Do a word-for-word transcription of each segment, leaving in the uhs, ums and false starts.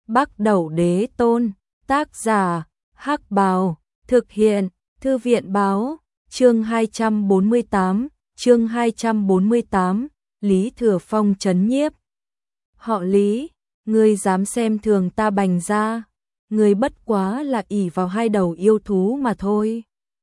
Bắc Đẩu Đế Tôn, tác giả, Hắc Bào, thực hiện, Thư viện Báo, chương hai trăm bốn mươi tám, chương hai trăm bốn mươi tám, Lý Thừa Phong trấn nhiếp. Họ Lý, ngươi dám xem thường ta Bành gia, ngươi bất quá là ỷ vào hai đầu yêu thú mà thôi.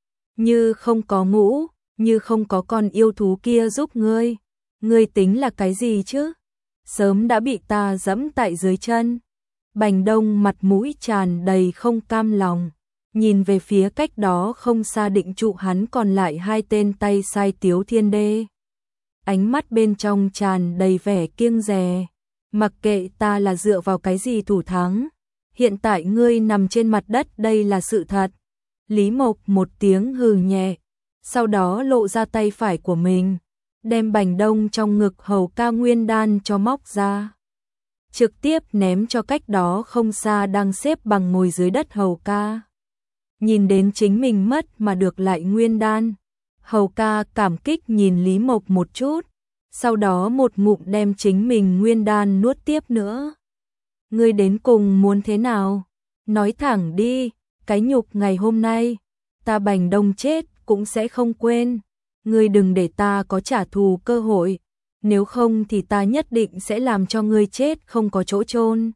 Như không có ngũ, như không có con yêu thú kia giúp ngươi, ngươi tính là cái gì chứ? Sớm đã bị ta dẫm tại dưới chân. Bành Đông mặt mũi tràn đầy không cam lòng, nhìn về phía cách đó không xa định trụ hắn còn lại hai tên tay sai Tiếu Thiên Đê. Ánh mắt bên trong tràn đầy vẻ kiêng dè, mặc kệ ta là dựa vào cái gì thủ thắng, hiện tại ngươi nằm trên mặt đất đây là sự thật. Lý Mộc một tiếng hừ nhẹ, sau đó lộ ra tay phải của mình, đem Bành Đông trong ngực hầu ca nguyên đan cho móc ra, trực tiếp ném cho cách đó không xa đang xếp bằng ngồi dưới đất hầu ca. Nhìn đến chính mình mất mà được lại nguyên đan, hầu ca cảm kích nhìn Lý Mộc một chút, sau đó một ngụm đem chính mình nguyên đan nuốt tiếp nữa. Ngươi đến cùng muốn thế nào? Nói thẳng đi, cái nhục ngày hôm nay, ta Bành Đông chết cũng sẽ không quên. Ngươi đừng để ta có trả thù cơ hội, nếu không thì ta nhất định sẽ làm cho ngươi chết không có chỗ chôn.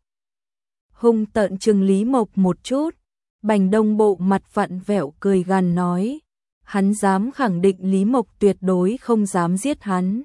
Hung tợn trừng Lý Mộc một chút, Bành Đông bộ mặt vặn vẹo cười gằn nói, hắn dám khẳng định Lý Mộc tuyệt đối không dám giết hắn.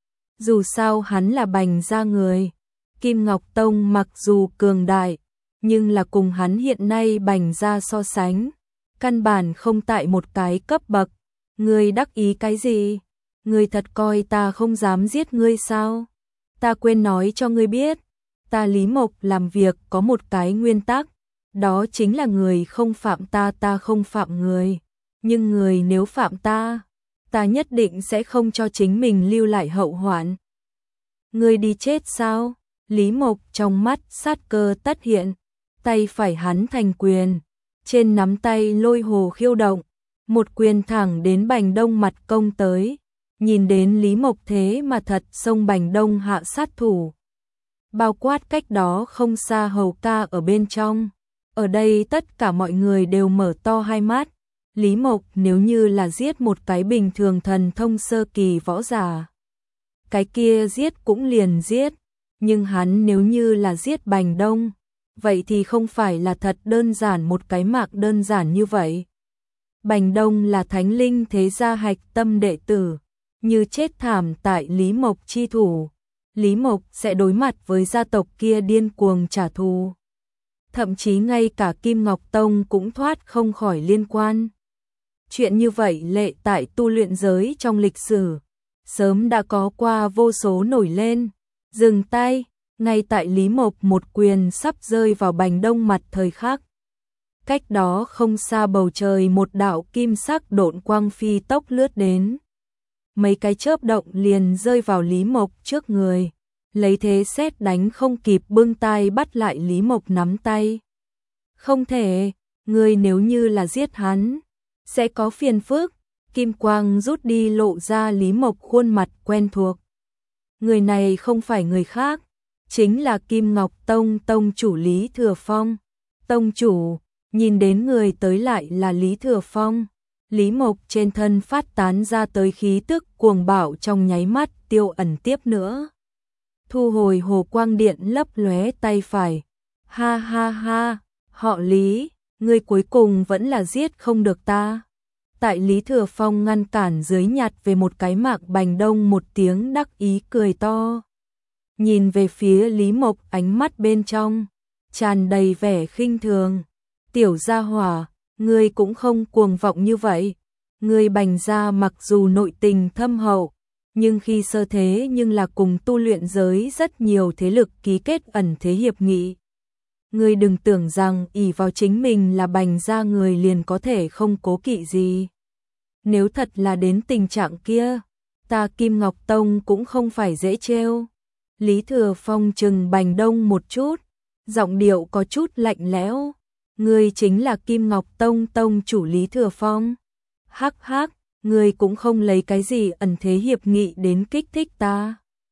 Dù sao hắn là Bành gia người, Kim Ngọc Tông mặc dù cường đại, nhưng là cùng hắn hiện nay Bành gia so sánh, căn bản không tại một cái cấp bậc. Ngươi đắc ý cái gì? Ngươi thật coi ta không dám giết ngươi sao? Ta quên nói cho ngươi biết, ta Lý Mộc làm việc có một cái nguyên tắc, đó chính là người không phạm ta ta không phạm người, nhưng người nếu phạm ta, ta nhất định sẽ không cho chính mình lưu lại hậu hoạn. Ngươi đi chết sao? Lý Mộc trong mắt sát cơ tất hiện, tay phải hắn thành quyền, trên nắm tay lôi hồ khiêu động, một quyền thẳng đến Bành Đông mặt công tới. Nhìn đến Lý Mộc thế mà thật xông Bành Đông hạ sát thủ, bao quát cách đó không xa hầu ca ở bên trong. Ở đây tất cả mọi người đều mở to hai mắt. Lý Mộc nếu như là giết một cái bình thường thần thông sơ kỳ võ giả, cái kia giết cũng liền giết, nhưng hắn nếu như là giết Bành Đông, vậy thì không phải là thật đơn giản một cái mạng đơn giản như vậy. Bành Đông là Thánh Linh thế gia hạch tâm đệ tử, như chết thảm tại Lý Mộc chi thủ, Lý Mộc sẽ đối mặt với gia tộc kia điên cuồng trả thù. Thậm chí ngay cả Kim Ngọc Tông cũng thoát không khỏi liên quan. Chuyện như vậy lệ tại tu luyện giới trong lịch sử, sớm đã có qua vô số nổi lên. Dừng tay, ngay tại Lý Mộc một quyền sắp rơi vào Bành Đông mặt thời khắc. Cách đó không xa bầu trời một đạo kim sắc độn quang phi tốc lướt đến. Mấy cái chớp động liền rơi vào Lý Mộc trước người, lấy thế sét đánh không kịp bưng tay bắt lại Lý Mộc nắm tay. Không thể, ngươi nếu như là giết hắn, sẽ có phiền phức. Kim quang rút đi lộ ra Lý Mộc khuôn mặt quen thuộc. Người này không phải người khác, chính là Kim Ngọc Tông tông chủ Lý Thừa Phong. Tông chủ, nhìn đến người tới lại là Lý Thừa Phong. Lý Mộc trên thân phát tán ra tới khí tức cuồng bạo trong nháy mắt tiêu ẩn tiếp nữa. Thu hồi hồ quang điện lấp lóe tay phải. Ha ha ha, họ Lý, ngươi cuối cùng vẫn là giết không được ta. Tại Lý Thừa Phong ngăn cản dưới nhặt về một cái mạc Bành Đông một tiếng đắc ý cười to. Nhìn về phía Lý Mộc ánh mắt bên trong, tràn đầy vẻ khinh thường. Tiểu gia hỏa, ngươi cũng không cuồng vọng như vậy. Ngươi Bành gia mặc dù nội tình thâm hậu, nhưng khi sơ thế nhưng là cùng tu luyện giới rất nhiều thế lực ký kết ẩn thế hiệp nghị. Ngươi đừng tưởng rằng ỷ vào chính mình là Bành gia người liền có thể không cố kỵ gì. Nếu thật là đến tình trạng kia, ta Kim Ngọc Tông cũng không phải dễ trêu. Lý Thừa Phong trừng Bành Đông một chút, giọng điệu có chút lạnh lẽo. Ngươi chính là Kim Ngọc Tông tông chủ Lý Thừa Phong. Hắc hắc, ngươi cũng không lấy cái gì ẩn thế hiệp nghị đến kích thích ta.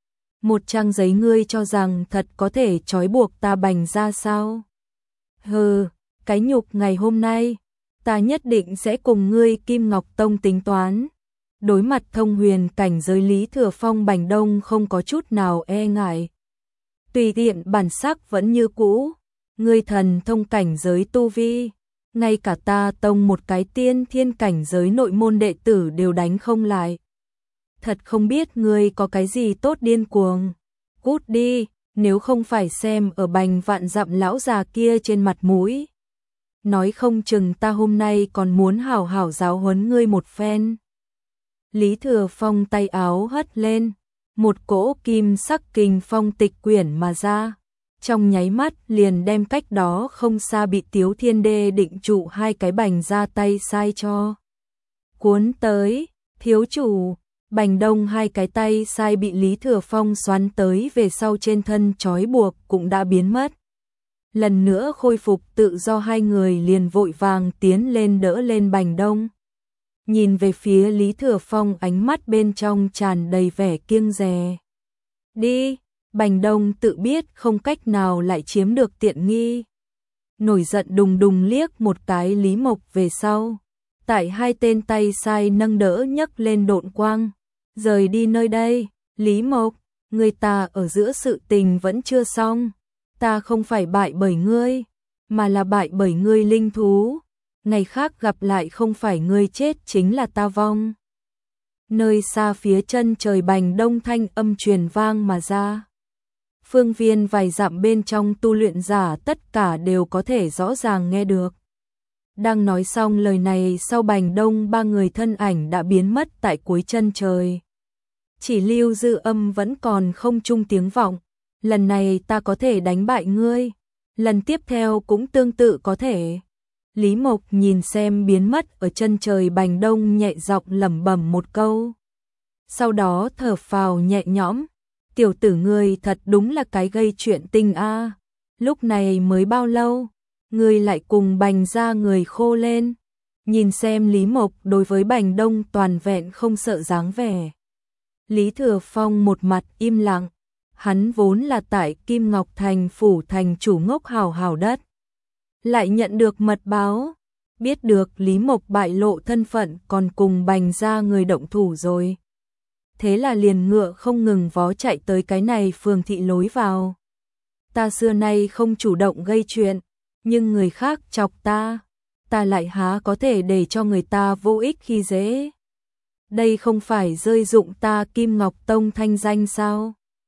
Một trang giấy ngươi cho rằng thật có thể trói buộc ta Bành ra sao? Hừ, cái nhục ngày hôm nay, ta nhất định sẽ cùng ngươi Kim Ngọc Tông tính toán. Đối mặt thông huyền cảnh giới Lý Thừa Phong, Bành Đông không có chút nào e ngại. Tùy tiện bản sắc vẫn như cũ, ngươi thần thông cảnh giới tu vi, ngay cả ta tông một cái tiên thiên cảnh giới nội môn đệ tử đều đánh không lại. Thật không biết ngươi có cái gì tốt điên cuồng. Cút đi, nếu không phải xem ở Bành vạn dặm lão già kia trên mặt mũi. Nói không chừng ta hôm nay còn muốn hảo hảo giáo huấn ngươi một phen. Lý Thừa Phong tay áo hất lên, một cỗ kim sắc kình phong tịch quyển mà ra. Trong nháy mắt liền đem cách đó không xa bị Tiếu Thiên Đê định trụ hai cái bành ra tay sai cho. Cuốn tới, thiếu chủ, Bành Đông hai cái tay sai bị Lý Thừa Phong xoắn tới về sau trên thân trói buộc cũng đã biến mất. Lần nữa khôi phục tự do, hai người liền vội vàng tiến lên đỡ lên Bành Đông. Nhìn về phía Lý Thừa Phong, ánh mắt bên trong tràn đầy vẻ kiêng dè. Đi, Bành Đông tự biết không cách nào lại chiếm được tiện nghi. Nổi giận đùng đùng liếc một cái Lý Mộc về sau. Tại hai tên tay sai nâng đỡ nhấc lên độn quang. Rời đi nơi đây, Lý Mộc, người ta ở giữa sự tình vẫn chưa xong. Ta không phải bại bởi ngươi, mà là bại bởi ngươi linh thú. Ngày khác gặp lại không phải ngươi chết chính là ta vong. Nơi xa phía chân trời Bành Đông thanh âm truyền vang mà ra. Phương viên vài dặm bên trong tu luyện giả tất cả đều có thể rõ ràng nghe được. Đang nói xong lời này, sau Bành Đông ba người thân ảnh đã biến mất tại cuối chân trời. Chỉ lưu dư âm vẫn còn không trung tiếng vọng. Lần này ta có thể đánh bại ngươi, lần tiếp theo cũng tương tự có thể. Lý Mộc nhìn xem biến mất ở chân trời Bành Đông, nhẹ giọng lẩm bẩm một câu. Sau đó thở phào nhẹ nhõm, tiểu tử ngươi thật đúng là cái gây chuyện tình a. Lúc này mới bao lâu, ngươi lại cùng Bành ra người khô lên. Nhìn xem Lý Mộc đối với Bành Đông toàn vẹn không sợ dáng vẻ. Lý Thừa Phong một mặt im lặng, hắn vốn là tại Kim Ngọc Thành phủ thành chủ ngốc hào hào đất. Lại nhận được mật báo, biết được Lý Mộc bại lộ thân phận còn cùng Bành ra người động thủ rồi. Thế là liền ngựa không ngừng vó chạy tới cái này phường thị lối vào. Ta xưa nay không chủ động gây chuyện, nhưng người khác chọc ta, ta lại há có thể để cho người ta vô ích khi dễ. Đây không phải rơi dụng ta Kim Ngọc Tông thanh danh sao?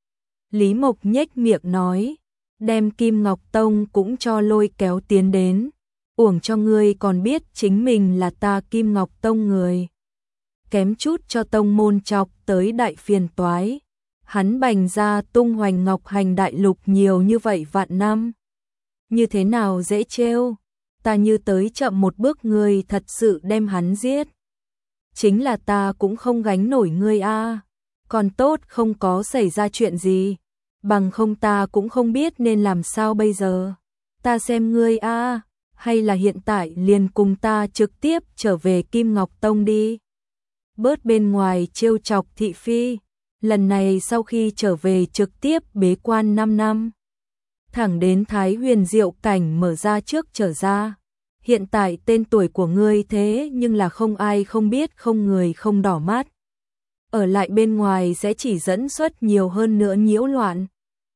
Lý Mộc nhếch miệng nói, đem Kim Ngọc Tông cũng cho lôi kéo tiến đến, uổng cho ngươi còn biết chính mình là ta Kim Ngọc Tông người. Kém chút cho tông môn chọc tới đại phiền toái. Hắn Bành ra tung hoành ngọc hành đại lục nhiều như vậy vạn năm. Như thế nào dễ trêu, ta như tới chậm một bước ngươi thật sự đem hắn giết. Chính là ta cũng không gánh nổi ngươi a. Còn tốt không có xảy ra chuyện gì, bằng không ta cũng không biết nên làm sao bây giờ. Ta xem ngươi a, hay là hiện tại liền cùng ta trực tiếp trở về Kim Ngọc Tông đi. Bớt bên ngoài trêu chọc thị phi, lần này sau khi trở về trực tiếp bế quan năm năm. Thẳng đến Thái Huyền Diệu cảnh mở ra trước trở ra. Hiện tại tên tuổi của ngươi thế nhưng là không ai không biết, không người không đỏ mắt. Ở lại bên ngoài sẽ chỉ dẫn xuất nhiều hơn nữa nhiễu loạn.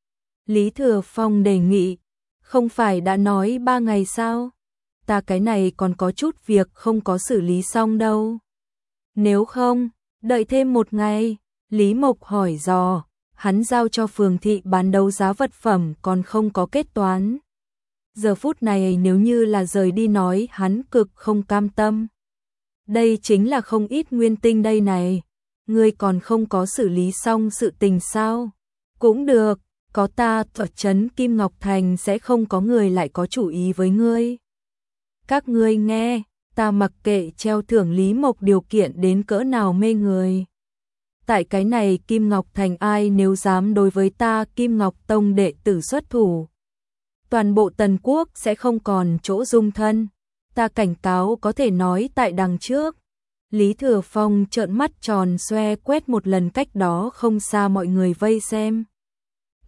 Lý Thừa Phong đề nghị, không phải đã nói ba ngày sao? Ta cái này còn có chút việc không có xử lý xong đâu. Nếu không, đợi thêm một ngày. Lý Mộc hỏi dò, hắn giao cho phường thị bán đấu giá vật phẩm còn không có kết toán. Giờ phút này nếu như là rời đi nói hắn cực không cam tâm. Đây chính là không ít nguyên tinh đây này. Ngươi còn không có xử lý xong sự tình sao? Cũng được, có ta ở trấn Kim Ngọc Thành sẽ không có người lại có chủ ý với ngươi. Các ngươi nghe, ta mặc kệ treo thưởng Lý Mộc điều kiện đến cỡ nào mê người. Tại cái này Kim Ngọc Thành ai nếu dám đối với ta Kim Ngọc Tông đệ tử xuất thủ, toàn bộ Tần Quốc sẽ không còn chỗ dung thân. Ta cảnh cáo có thể nói tại đằng trước. Lý Thừa Phong trợn mắt tròn xoe quét một lần cách đó không xa mọi người vây xem.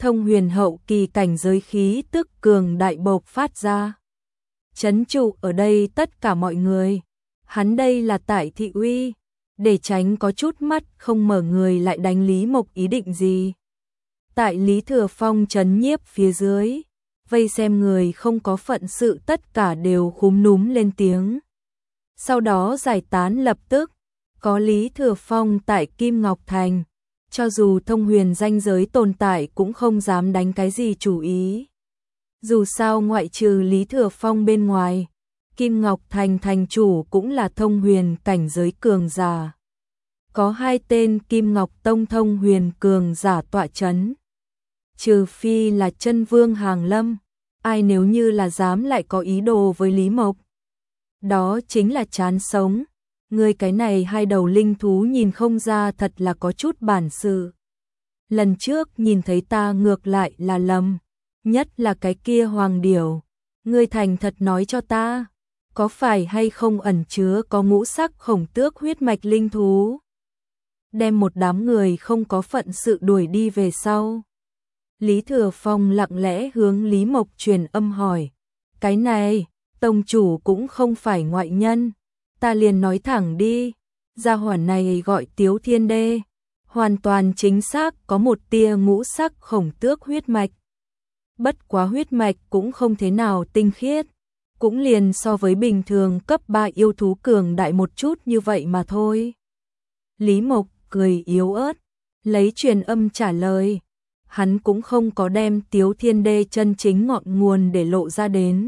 thông huyền hậu kỳ cảnh giới khí tức cường đại bộc phát ra. Chấn trụ ở đây tất cả mọi người. Hắn đây là tại thị uy, để tránh có chút mắt không mở người lại đánh Lý Mộc ý định gì. Tại Lý Thừa Phong trấn nhiếp phía dưới, vây xem người không có phận sự tất cả đều khúm núm lên tiếng. Sau đó giải tán lập tức, có Lý Thừa Phong tại Kim Ngọc Thành, cho dù thông huyền danh giới tồn tại cũng không dám đánh cái gì chủ ý. Dù sao ngoại trừ Lý Thừa Phong bên ngoài, Kim Ngọc Thành thành chủ cũng là thông huyền cảnh giới cường giả. Có hai tên Kim Ngọc Tông thông huyền cường giả tọa chấn. Trừ phi là chân vương hàng lâm, ai nếu như là dám lại có ý đồ với Lý Mộc. Đó chính là chán sống. Người cái này hai đầu linh thú nhìn không ra thật là có chút bản sự. Lần trước nhìn thấy ta ngược lại là lầm, nhất là cái kia hoàng điểu. Ngươi thành thật nói cho ta, có phải hay không ẩn chứa có ngũ sắc khổng tước huyết mạch linh thú? Đem một đám người không có phận sự đuổi đi về sau. Lý Thừa Phong lặng lẽ hướng Lý Mộc truyền âm hỏi. Cái này, tông chủ cũng không phải ngoại nhân. Ta liền nói thẳng đi, gia hỏa này gọi Tiếu Thiên Đê, hoàn toàn chính xác có một tia ngũ sắc khổng tước huyết mạch. Bất quá huyết mạch cũng không thế nào tinh khiết, cũng liền so với bình thường cấp ba yêu thú cường đại một chút như vậy mà thôi. Lý Mộc cười yếu ớt, lấy truyền âm trả lời. Hắn cũng không có đem Tiếu Thiên Đê chân chính ngọn nguồn để lộ ra đến,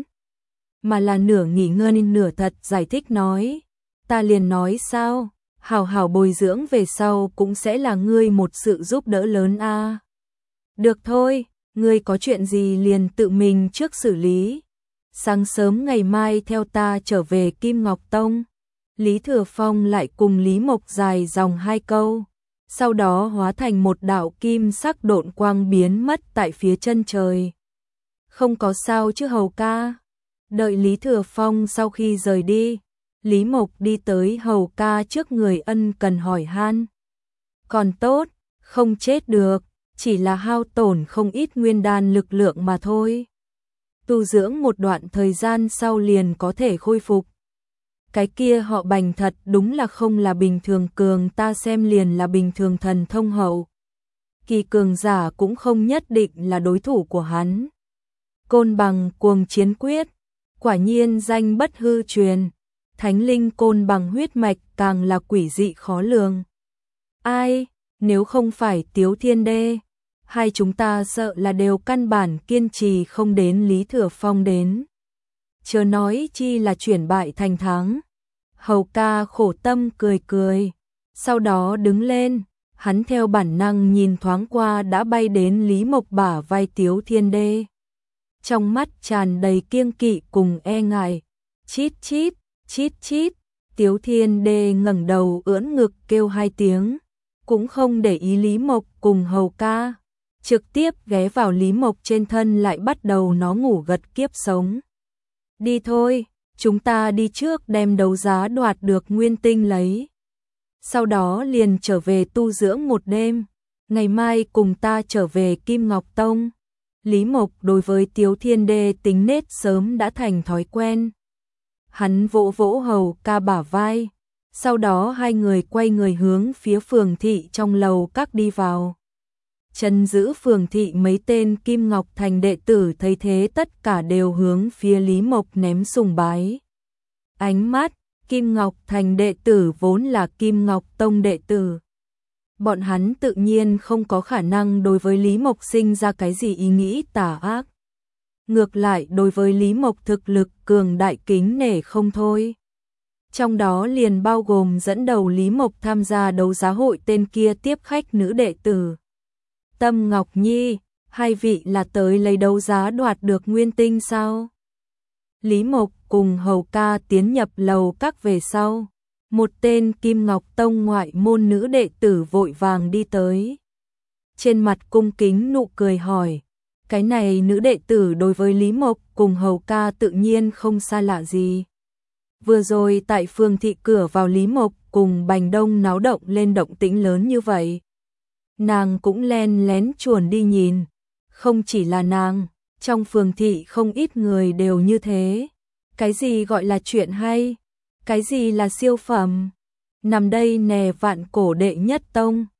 mà là nửa nghỉ ngơi nửa thật giải thích nói. Ta liền nói sao, hảo hảo bồi dưỡng về sau cũng sẽ là ngươi một sự giúp đỡ lớn a. À. Được thôi, ngươi có chuyện gì liền tự mình trước xử lý. Sáng sớm ngày mai theo ta trở về Kim Ngọc Tông. Lý Thừa Phong lại cùng Lý Mộc dài dòng hai câu, sau đó hóa thành một đạo kim sắc độn quang biến mất tại phía chân trời. Không có sao chứ hầu ca. Đợi Lý Thừa Phong sau khi rời đi, Lý Mộc đi tới hầu ca trước người ân cần hỏi han. Còn tốt, không chết được, chỉ là hao tổn không ít nguyên đan lực lượng mà thôi. Tu dưỡng một đoạn thời gian sau liền có thể khôi phục. Cái kia họ Bành thật đúng là không là bình thường cường, ta xem liền là bình thường thần thông hậu. Kỳ cường giả cũng không nhất định là đối thủ của hắn. Côn bằng cuồng chiến quyết, quả nhiên danh bất hư truyền. Thánh linh côn bằng huyết mạch càng là quỷ dị khó lường. Ai, nếu không phải Tiếu Thiên Đê, hai chúng ta sợ là đều căn bản kiên trì không đến Lý Thừa Phong đến. Chớ nói chi là chuyển bại thành thắng. Hầu ca khổ tâm cười cười, sau đó đứng lên, hắn theo bản năng nhìn thoáng qua đã bay đến Lý Mộc bả vai Tiếu Thiên Đê. Trong mắt tràn đầy kiêng kỵ cùng e ngại. Chít chít, chít chít, Tiếu Thiên Đê ngẩng đầu ưỡn ngực kêu hai tiếng, cũng không để ý Lý Mộc cùng hầu ca, trực tiếp ghé vào Lý Mộc trên thân lại bắt đầu nó ngủ gật kiếp sống. Đi thôi, chúng ta đi trước đem đấu giá đoạt được nguyên tinh lấy. Sau đó liền trở về tu dưỡng một đêm, ngày mai cùng ta trở về Kim Ngọc Tông. Lý Mộc đối với Tiếu Thiên Đê tính nết sớm đã thành thói quen. Hắn vỗ vỗ hầu ca bả vai, sau đó hai người quay người hướng phía phường thị trong lầu các đi vào. Trấn giữ phường thị mấy tên Kim Ngọc Thành đệ tử thấy thế tất cả đều hướng phía Lý Mộc ném sùng bái ánh mắt. Kim Ngọc Thành đệ tử vốn là Kim Ngọc Tông đệ tử, bọn hắn tự nhiên không có khả năng đối với Lý Mộc sinh ra cái gì ý nghĩ tà ác. Ngược lại đối với Lý Mộc thực lực cường đại kính nể không thôi. Trong đó liền bao gồm dẫn đầu Lý Mộc tham gia đấu giá hội tên kia tiếp khách nữ đệ tử Tâm Ngọc Nhi. Hai vị là tới lấy đấu giá đoạt được nguyên tinh sao? Lý Mộc cùng hầu ca tiến nhập lầu các về sau, một tên Kim Ngọc Tông ngoại môn nữ đệ tử vội vàng đi tới. Trên mặt cung kính nụ cười hỏi, cái này nữ đệ tử đối với Lý Mộc cùng hầu ca tự nhiên không xa lạ gì. Vừa rồi tại phường thị cửa vào Lý Mộc cùng Bành Đông náo động lên động tĩnh lớn như vậy, nàng cũng len lén chuồn đi nhìn, Không chỉ là nàng, trong phường thị không ít người đều như thế. Cái gì gọi là chuyện hay? Cái gì là siêu phẩm? Nằm đây nè vạn cổ đệ nhất tông.